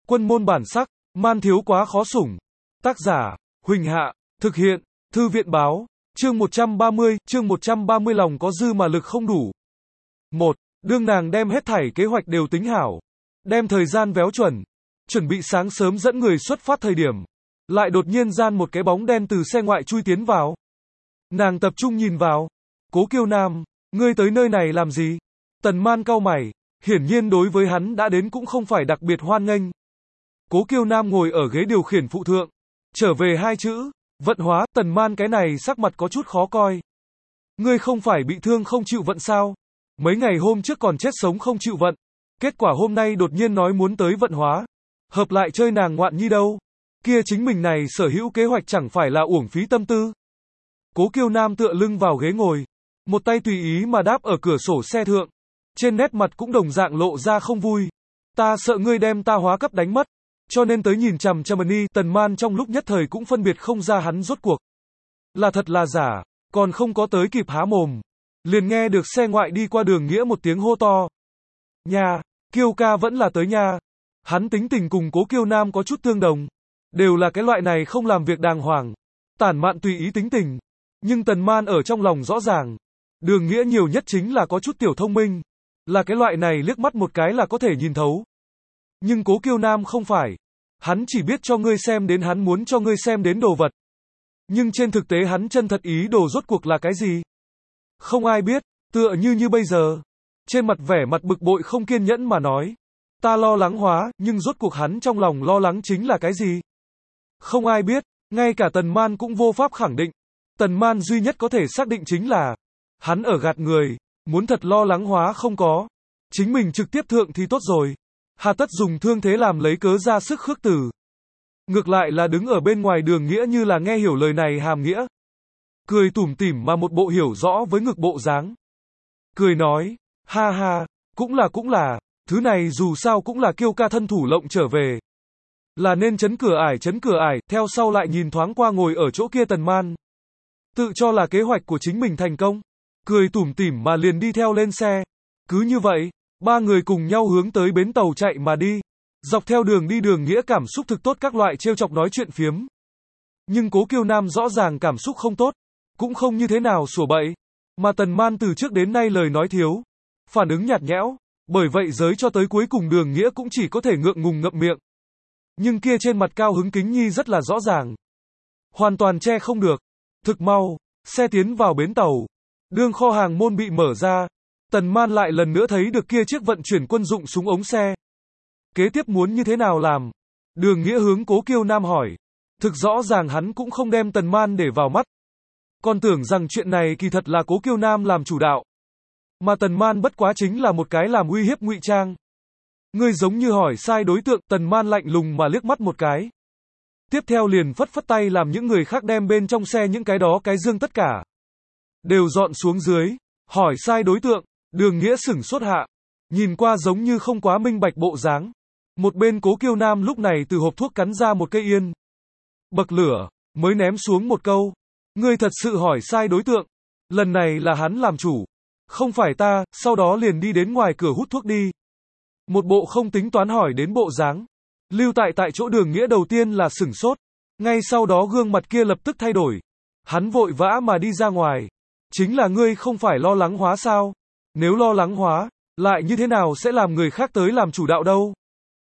Quân môn bản sắc, man thiếu quá khó sủng. Tác giả, Huỳnh Hạ, thực hiện, Thư viện báo, chương 130 lòng có dư mà lực không đủ. 1. Đương nàng đem hết thảy kế hoạch đều tính hảo, đem thời gian véo chuẩn bị sáng sớm dẫn người xuất phát thời điểm, lại đột nhiên gian một cái bóng đen từ xe ngoại chui tiến vào. Nàng tập trung nhìn vào, Cố Kiêu Nam, ngươi tới nơi này làm gì? Tần Man cau mày, hiển nhiên đối với hắn đã đến cũng không phải đặc biệt hoan nghênh. Cố Kiêu Nam ngồi ở ghế điều khiển phụ thượng, trở về hai chữ, vận hóa. Tần Man cái này sắc mặt có chút khó coi. Ngươi không phải bị thương không chịu vận sao? Mấy ngày hôm trước còn chết sống không chịu vận, kết quả hôm nay đột nhiên nói muốn tới vận hóa, hợp lại chơi nàng ngoạn nhi đâu? Kia chính mình này sở hữu kế hoạch chẳng phải là uổng phí tâm tư. Cố Kiêu Nam tựa lưng vào ghế ngồi, một tay tùy ý mà đáp ở cửa sổ xe thượng, trên nét mặt cũng đồng dạng lộ ra không vui. Ta sợ ngươi đem ta hóa cấp đánh mất, cho nên tới nhìn chằm chằm đi. Tần Man trong lúc nhất thời cũng phân biệt không ra hắn rốt cuộc là thật là giả, còn không có tới kịp há mồm, liền nghe được xe ngoại đi qua Đường Nghĩa một tiếng hô to. Nha, Kiêu ca vẫn là tới nha. Hắn tính tình cùng Cố Kiêu Nam có chút tương đồng, đều là cái loại này không làm việc đàng hoàng, tản mạn tùy ý tính tình. Nhưng Tần Man ở trong lòng rõ ràng, Đường Nghĩa nhiều nhất chính là có chút tiểu thông minh, là cái loại này liếc mắt một cái là có thể nhìn thấu. Nhưng Cố Kiêu Nam không phải, hắn chỉ biết cho ngươi xem đến hắn muốn cho ngươi xem đến đồ vật. Nhưng trên thực tế hắn chân thật ý đồ rốt cuộc là cái gì? Không ai biết, tựa như bây giờ. Trên mặt vẻ mặt bực bội không kiên nhẫn mà nói. Ta lo lắng hóa, nhưng rốt cuộc hắn trong lòng lo lắng chính là cái gì? Không ai biết, ngay cả Tần Man cũng vô pháp khẳng định. Tần Man duy nhất có thể xác định chính là, hắn ở gạt người, muốn thật lo lắng hóa không có. Chính mình trực tiếp thượng thì tốt rồi. Hà tất dùng thương thế làm lấy cớ ra sức khước từ. Ngược lại là đứng ở bên ngoài Đường Nghĩa như là nghe hiểu lời này hàm nghĩa. Cười tủm tỉm mà một bộ hiểu rõ với ngực bộ dáng. Cười nói, ha ha, cũng là, thứ này dù sao cũng là Kiêu ca thân thủ lộng trở về. Là nên chấn cửa ải, theo sau lại nhìn thoáng qua ngồi ở chỗ kia Tần Man. Tự cho là kế hoạch của chính mình thành công. Cười tủm tỉm mà liền đi theo lên xe. Cứ như vậy, ba người cùng nhau hướng tới bến tàu chạy mà đi. Dọc theo đường đi Đường Nghĩa cảm xúc thực tốt, các loại trêu chọc nói chuyện phiếm. Nhưng Cố Kiêu Nam rõ ràng cảm xúc không tốt, cũng không như thế nào sủa bậy. Mà Tần Man từ trước đến nay lời nói thiếu, phản ứng nhạt nhẽo, bởi vậy giới cho tới cuối cùng Đường Nghĩa cũng chỉ có thể ngượng ngùng ngậm miệng. Nhưng kia trên mặt cao hứng kính nhi rất là rõ ràng. Hoàn toàn che không được. Thực mau, xe tiến vào bến tàu. Đương kho hàng môn bị mở ra, Tần Man lại lần nữa thấy được kia chiếc vận chuyển quân dụng súng ống xe. Kế tiếp muốn như thế nào làm? Đường Nghĩa hướng Cố Kiêu Nam hỏi. Thực rõ ràng hắn cũng không đem Tần Man để vào mắt. Còn tưởng rằng chuyện này kỳ thật là Cố Kiêu Nam làm chủ đạo. Mà Tần Man bất quá chính là một cái làm uy hiếp ngụy trang. Ngươi giống như hỏi sai đối tượng. Tần Man lạnh lùng mà liếc mắt một cái. Tiếp theo liền phất phất tay làm những người khác đem bên trong xe những cái đó cái dương tất cả đều dọn xuống dưới. Hỏi sai đối tượng, Đường Nghĩa sửng sốt hạ, nhìn qua giống như không quá minh bạch bộ dáng. Một bên Cố Kiêu Nam lúc này từ hộp thuốc cắn ra một cây yên bậc lửa, mới ném xuống một câu. Ngươi thật sự hỏi sai đối tượng. Lần này là hắn làm chủ, không phải ta. Sau đó liền đi đến ngoài cửa hút thuốc đi. Một bộ không tính toán hỏi đến bộ dáng. Lưu tại chỗ Đường Nghĩa đầu tiên là sửng sốt, ngay sau đó gương mặt kia lập tức thay đổi. Hắn vội vã mà đi ra ngoài. Chính là ngươi không phải lo lắng hóa sao? Nếu lo lắng hóa, lại như thế nào sẽ làm người khác tới làm chủ đạo đâu?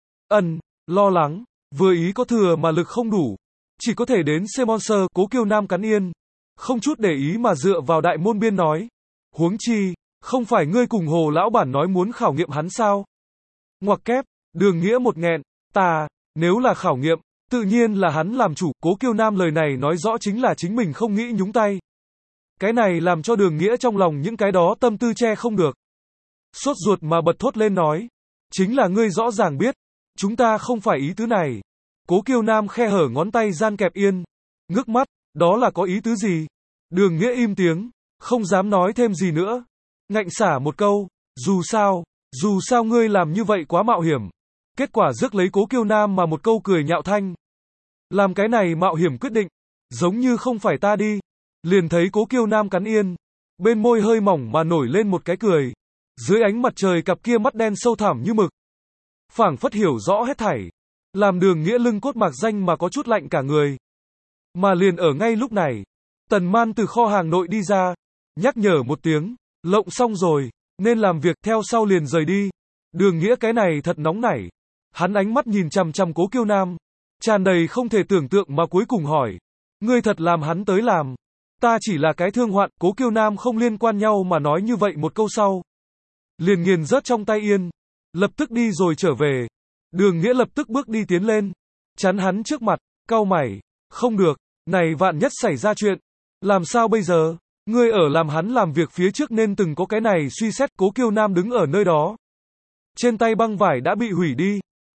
Lo lắng, vừa ý có thừa mà lực không đủ. Chỉ có thể đến Semonser. Cố Kiêu Nam cắn yên, không chút để ý mà dựa vào đại môn biên nói. Huống chi, không phải ngươi cùng Hồ lão bản nói muốn khảo nghiệm hắn sao? Ngoặc kép, Đường Nghĩa một nghẹn. Nếu là khảo nghiệm, tự nhiên là hắn làm chủ. Cố Kiêu Nam lời này nói rõ chính là chính mình không nghĩ nhúng tay. Cái này làm cho Đường Nghĩa trong lòng những cái đó tâm tư che không được. Sốt ruột mà bật thốt lên nói. Chính là ngươi rõ ràng biết, chúng ta không phải ý tứ này. Cố Kiêu Nam khe hở ngón tay gian kẹp yên, ngước mắt, đó là có ý tứ gì? Đường Nghĩa im tiếng, không dám nói thêm gì nữa. Ngạnh xả một câu, dù sao ngươi làm như vậy quá mạo hiểm. Kết quả rước lấy Cố Kiêu Nam mà một câu cười nhạo thanh. Làm cái này mạo hiểm quyết định, giống như không phải ta đi. Liền thấy Cố Kiêu Nam cắn yên, bên môi hơi mỏng mà nổi lên một cái cười. Dưới ánh mặt trời cặp kia mắt đen sâu thẳm như mực, phảng phất hiểu rõ hết thảy. làm Đường Nghĩa lưng cốt mạc danh mà có chút lạnh cả người. Mà liền ở ngay lúc này, Tần Man từ kho hàng nội đi ra, nhắc nhở một tiếng, lộng xong rồi, nên làm việc, theo sau liền rời đi. Đường Nghĩa cái này thật nóng nảy. Hắn ánh mắt nhìn chằm chằm Cố Kiêu Nam, tràn đầy không thể tưởng tượng mà cuối cùng hỏi, ngươi thật làm hắn tới làm? Ta chỉ là cái thương hoạn. Cố Kiêu Nam không liên quan nhau mà nói như vậy một câu sau, liền nghiền rớt trong tay yên, lập tức đi rồi trở về. Đường Nghĩa lập tức bước đi tiến lên, chắn hắn trước mặt, cau mày, không được, này vạn nhất xảy ra chuyện, làm sao bây giờ? Ngươi ở làm hắn làm việc phía trước nên từng có cái này suy xét. Cố Kiêu Nam đứng ở nơi đó, trên tay băng vải đã bị hủy đi,